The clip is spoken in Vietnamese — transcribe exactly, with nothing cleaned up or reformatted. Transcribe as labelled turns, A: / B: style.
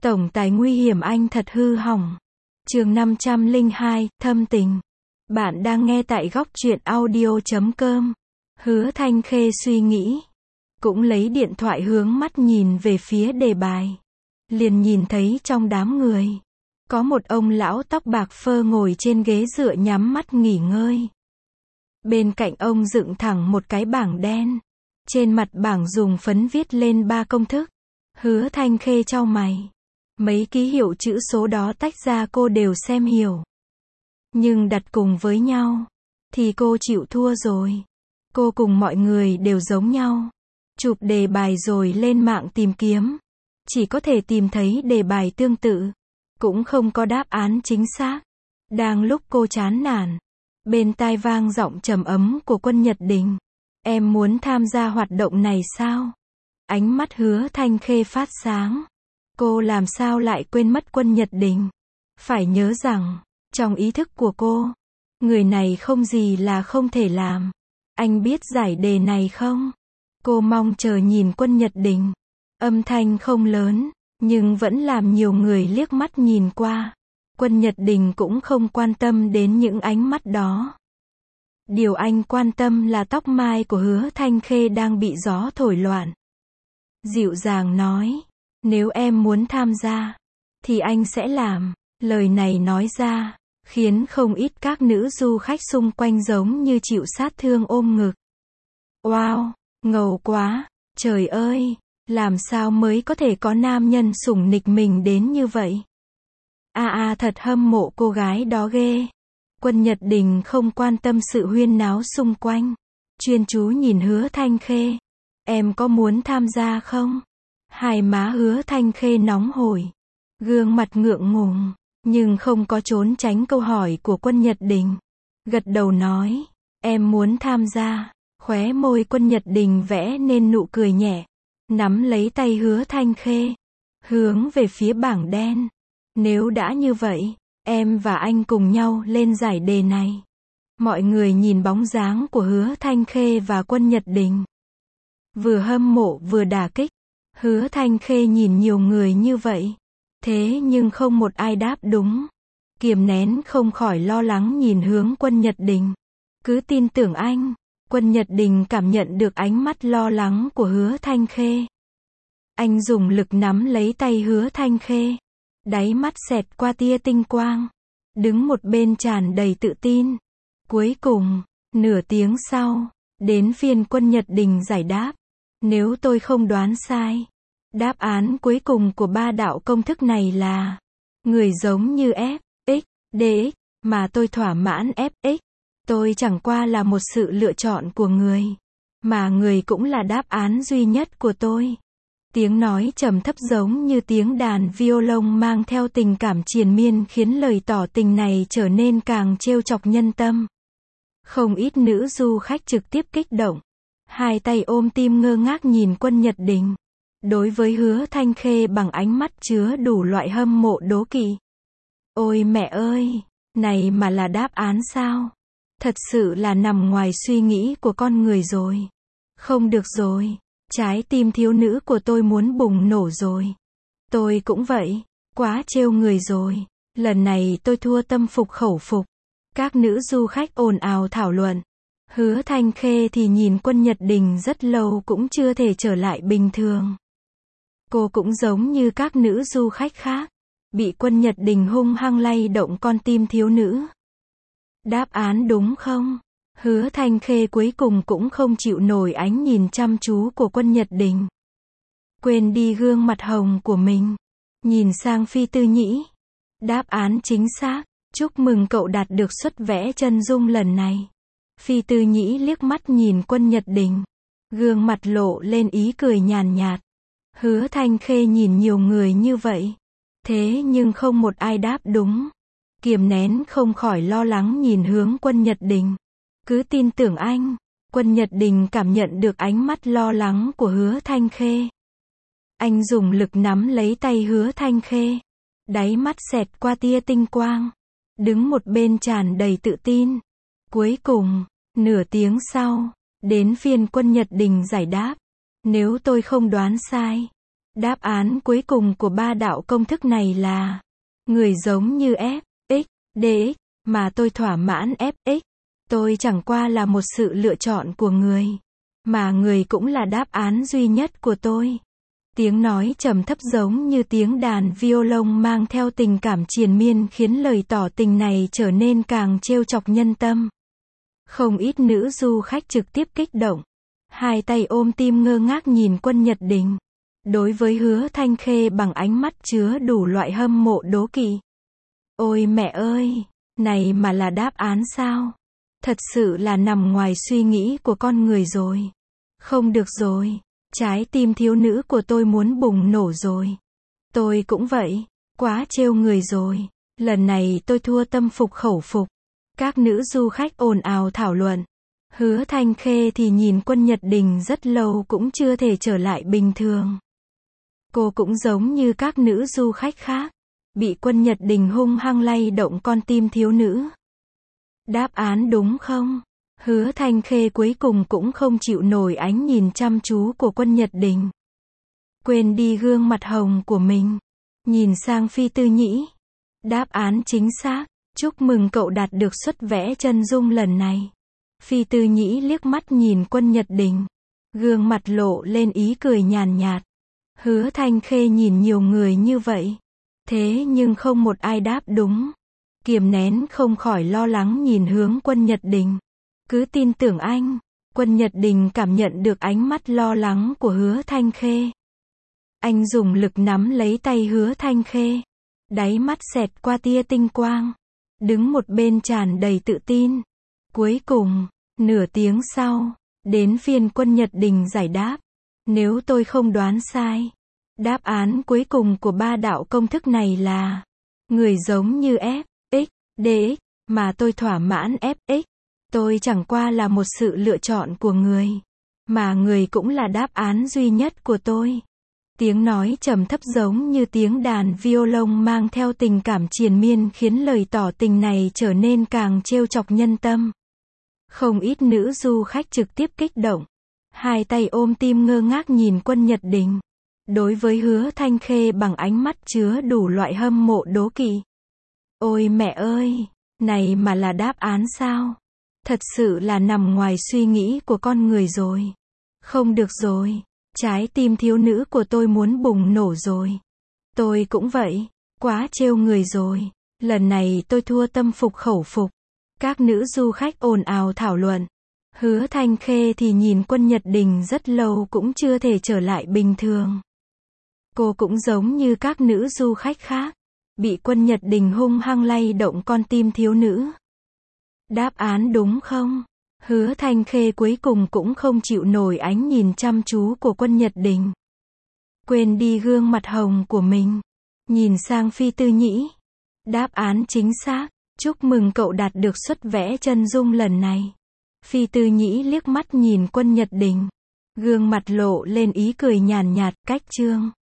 A: Tổng tài nguy hiểm anh thật hư hỏng. Chương năm trăm lẻ hai, thâm tình. Bạn đang nghe tại góc truyện audio chấm com. Hứa Thanh Khê suy nghĩ. Cũng lấy điện thoại hướng mắt nhìn về phía đề bài. Liền nhìn thấy trong đám người. Có một ông lão tóc bạc phơ ngồi trên ghế dựa nhắm mắt nghỉ ngơi. Bên cạnh ông dựng thẳng một cái bảng đen. Trên mặt bảng dùng phấn viết lên ba công thức. Hứa Thanh Khê chau mày. Mấy ký hiệu chữ số đó tách ra cô đều xem hiểu. Nhưng đặt cùng với nhau, thì cô chịu thua rồi. Cô cùng mọi người đều giống nhau. Chụp đề bài rồi lên mạng tìm kiếm. Chỉ có thể tìm thấy đề bài tương tự. Cũng không có đáp án chính xác. Đang lúc cô chán nản, bên tai vang giọng trầm ấm của Quân Nhật Đình. Em muốn tham gia hoạt động này sao? Ánh mắt Hứa Thanh Khê phát sáng. Cô làm sao lại quên mất Quân Nhật Đình? Phải nhớ rằng, trong ý thức của cô, người này không gì là không thể làm. Anh biết giải đề này không? Cô mong chờ nhìn Quân Nhật Đình. Âm thanh không lớn, nhưng vẫn làm nhiều người liếc mắt nhìn qua. Quân Nhật Đình cũng không quan tâm đến những ánh mắt đó. Điều anh quan tâm là tóc mai của Hứa Thanh Khê đang bị gió thổi loạn. Dịu dàng nói, nếu em muốn tham gia, thì anh sẽ làm. Lời này nói ra, khiến không ít các nữ du khách xung quanh giống như chịu sát thương ôm ngực. Wow, ngầu quá, trời ơi, làm sao mới có thể có nam nhân sủng nịch mình đến như vậy? A a à, thật hâm mộ cô gái đó ghê. Quân Nhật Đình không quan tâm sự huyên náo xung quanh. Chuyên chú nhìn Hứa Thanh Khê. Em có muốn tham gia không? Hai má Hứa Thanh Khê nóng hổi. Gương mặt ngượng ngùng, nhưng không có trốn tránh câu hỏi của Quân Nhật Đình. Gật đầu nói, em muốn tham gia. Khóe môi Quân Nhật Đình vẽ nên nụ cười nhẹ. Nắm lấy tay Hứa Thanh Khê. Hướng về phía bảng đen. Nếu đã như vậy, em và anh cùng nhau lên giải đề này. Mọi người nhìn bóng dáng của Hứa Thanh Khê và Quân Nhật Đình. Vừa hâm mộ vừa đả kích. Hứa Thanh Khê nhìn nhiều người như vậy. Thế nhưng không một ai đáp đúng. Kiềm nén không khỏi lo lắng nhìn hướng Quân Nhật Đình. Cứ tin tưởng anh. Quân Nhật Đình cảm nhận được ánh mắt lo lắng của Hứa Thanh Khê. Anh dùng lực nắm lấy tay Hứa Thanh Khê. Đáy mắt xẹt qua tia tinh quang. Đứng một bên tràn đầy tự tin. Cuối cùng, nửa tiếng sau, đến phiên Quân Nhật Đình giải đáp. Nếu tôi không đoán sai, đáp án cuối cùng của ba đạo công thức này là người giống như F, X, D X, mà tôi thỏa mãn F, X. Tôi chẳng qua là một sự lựa chọn của người, mà người cũng là đáp án duy nhất của tôi. Tiếng nói trầm thấp giống như tiếng đàn violon mang theo tình cảm triền miên khiến lời tỏ tình này trở nên càng trêu chọc nhân tâm. Không ít nữ du khách trực tiếp kích động. Hai tay ôm tim ngơ ngác nhìn Quân Nhật Đình. Đối với Hứa Thanh Khê bằng ánh mắt chứa đủ loại hâm mộ đố kỵ. Ôi mẹ ơi, này mà là đáp án sao? Thật sự là nằm ngoài suy nghĩ của con người rồi. Không được rồi, trái tim thiếu nữ của tôi muốn bùng nổ rồi. Tôi cũng vậy, quá trêu người rồi. Lần này tôi thua tâm phục khẩu phục. Các nữ du khách ồn ào thảo luận. Hứa Thanh Khê thì nhìn Quân Nhật Đình rất lâu cũng chưa thể trở lại bình thường. Cô cũng giống như các nữ du khách khác, bị Quân Nhật Đình hung hăng lay động con tim thiếu nữ. Đáp án đúng không? Hứa Thanh Khê cuối cùng cũng không chịu nổi ánh nhìn chăm chú của Quân Nhật Đình. Quên đi gương mặt hồng của mình. Nhìn sang Phi Tư Nhĩ. Đáp án chính xác. Chúc mừng cậu đạt được suất vẽ chân dung lần này. Phi Tư Nhĩ liếc mắt nhìn Quân Nhật Đình. Gương mặt lộ lên ý cười nhàn nhạt. Hứa Thanh Khê nhìn nhiều người như vậy. Thế nhưng không một ai đáp đúng. Kiềm nén không khỏi lo lắng nhìn hướng Quân Nhật Đình. Cứ tin tưởng anh. Quân Nhật Đình cảm nhận được ánh mắt lo lắng của Hứa Thanh Khê. Anh dùng lực nắm lấy tay Hứa Thanh Khê. Đáy mắt xẹt qua tia tinh quang. Đứng một bên tràn đầy tự tin. Cuối cùng, nửa tiếng sau, đến phiên Quân Nhật Đình giải đáp. Nếu tôi không đoán sai, Đáp án cuối cùng của ba đạo công thức này là người giống như f, x, dx, mà tôi thỏa mãn f, x. Tôi chẳng qua là một sự lựa chọn của người, mà người cũng là đáp án duy nhất của tôi. Tiếng nói trầm thấp giống như tiếng đàn violon mang theo tình cảm triền miên khiến lời tỏ tình này trở nên càng trêu chọc nhân tâm. Không ít nữ du khách trực tiếp kích động, hai tay ôm tim ngơ ngác nhìn Quân Nhật Đình. Đối với Hứa Thanh Khê bằng ánh mắt chứa đủ loại hâm mộ đố kỵ. Ôi mẹ ơi, này mà là đáp án sao? Thật sự là nằm ngoài suy nghĩ của con người rồi. Không được rồi, trái tim thiếu nữ của tôi muốn bùng nổ rồi. Tôi cũng vậy, quá trêu người rồi. Lần này tôi thua tâm phục khẩu phục. Các nữ du khách ồn ào thảo luận. Hứa Thanh Khê thì nhìn Quân Nhật Đình rất lâu cũng chưa thể trở lại bình thường. Cô cũng giống như các nữ du khách khác, bị Quân Nhật Đình hung hăng lay động con tim thiếu nữ. Đáp án đúng không? Hứa Thanh Khê cuối cùng cũng không chịu nổi ánh nhìn chăm chú của Quân Nhật Đình. Quên đi gương mặt hồng của mình, nhìn sang Phi Tư Nhĩ. Đáp án chính xác, chúc mừng cậu đạt được suất vẽ chân dung lần này. Phi Tư Nhĩ liếc mắt nhìn Quân Nhật Đình, gương mặt lộ lên ý cười nhàn nhạt. Hứa Thanh Khê nhìn nhiều người như vậy, thế nhưng không một ai đáp đúng. Kiềm nén không khỏi lo lắng nhìn hướng Quân Nhật Đình. Cứ tin tưởng anh. Quân Nhật Đình cảm nhận được ánh mắt lo lắng của Hứa Thanh Khê. Anh dùng lực nắm lấy tay Hứa Thanh Khê. Đáy mắt xẹt qua tia tinh quang. Đứng một bên tràn đầy tự tin. Cuối cùng, nửa tiếng sau, đến phiên Quân Nhật Đình giải đáp. Nếu tôi không đoán sai, đáp án cuối cùng của ba đạo công thức này là người giống như f, x, dx, mà tôi thỏa mãn f, x. Tôi chẳng qua là một sự lựa chọn của người, mà người cũng là đáp án duy nhất của tôi. Tiếng nói trầm thấp giống như tiếng đàn violon mang theo tình cảm triền miên khiến lời tỏ tình này trở nên càng trêu chọc nhân tâm. Không ít nữ du khách trực tiếp kích động, hai tay ôm tim ngơ ngác nhìn Quân Nhật Đình. Đối với Hứa Thanh Khê bằng ánh mắt chứa đủ loại hâm mộ đố kỵ. Ôi mẹ ơi, này mà là đáp án sao? Thật sự là nằm ngoài suy nghĩ của con người rồi. Không được rồi, trái tim thiếu nữ của tôi muốn bùng nổ rồi. Tôi cũng vậy, quá trêu người rồi. Lần này tôi thua tâm phục khẩu phục. Các nữ du khách ồn ào thảo luận. Hứa Thanh Khê thì nhìn Quân Nhật Đình rất lâu cũng chưa thể trở lại bình thường. Cô cũng giống như các nữ du khách khác, bị Quân Nhật Đình hung hăng lay động con tim thiếu nữ. Đáp án đúng không? Hứa Thanh Khê cuối cùng cũng không chịu nổi ánh nhìn chăm chú của Quân Nhật Đình. Quên đi gương mặt hồng của mình, nhìn sang Phi Tư Nhĩ. Đáp án chính xác, chúc mừng cậu đạt được suất vẽ chân dung lần này. Phi Tư Nhĩ liếc mắt nhìn Quân Nhật Đình, gương mặt lộ lên ý cười nhàn nhạt. Cách chương